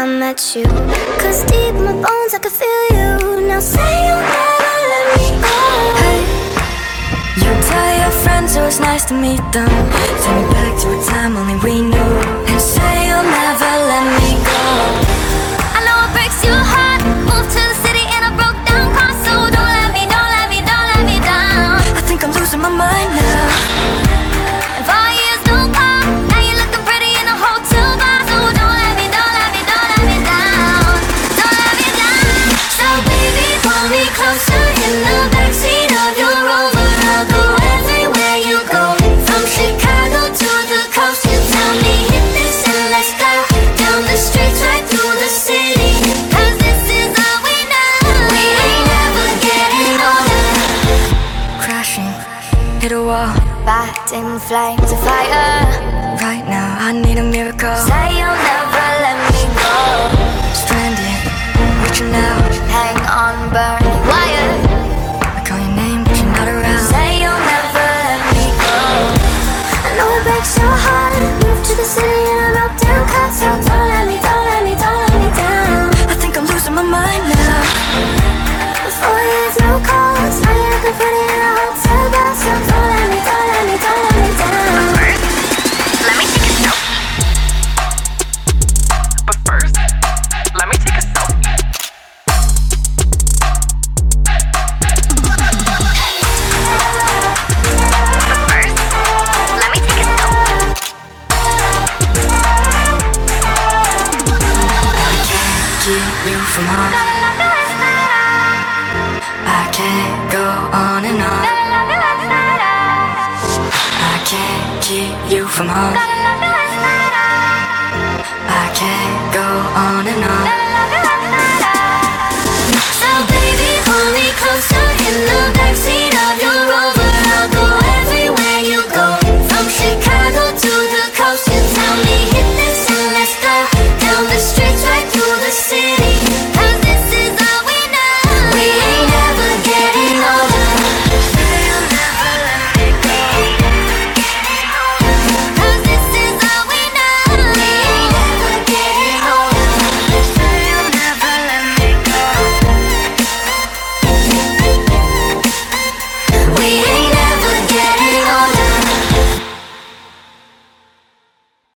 I met you. Cause deep in my bones I can feel you. Now say you'll never let me go. Hey, you tell your friends it was nice to meet them. Take me back to a time only we knew. And say you'll never let me go. I know it breaks your heart. Moved to the city in a broke down car. So don't let me, don't let me, don't let me down. I think I'm losing my mind now. And 4 years no call. Now you're looking pretty in a hotel bar. So don't let me, don't let me, don't let me down. Don't let me down. So baby, pull me closer in the backseat of your Rover. I'll go everywhere you go. From Chicago to the coast. You tell me hit this and let's go. Down the streets right through the city. Cause this is all we know. We ain't ever getting older. Crashing, hit a wall. Backed in flames of fire. Right now I need a miracle. Say you'll never let me go. Stranded, reaching out. Hang on burning wire. I call your name but you're not around. Say you'll never let me go. I know it breaks your heart. Moved to the city in a broke down car. So don't let me, don't let me, don't let me down. I think I'm losing my mind now. 4 years no calls. Now you're looking pretty in a hotel bar. So don't let me, don't let me, don't let me down. Let me take a selfie. But first, let me take a selfie. But first, let me take a selfie. Keep you from home. I can't go on and on. I can't keep you from home.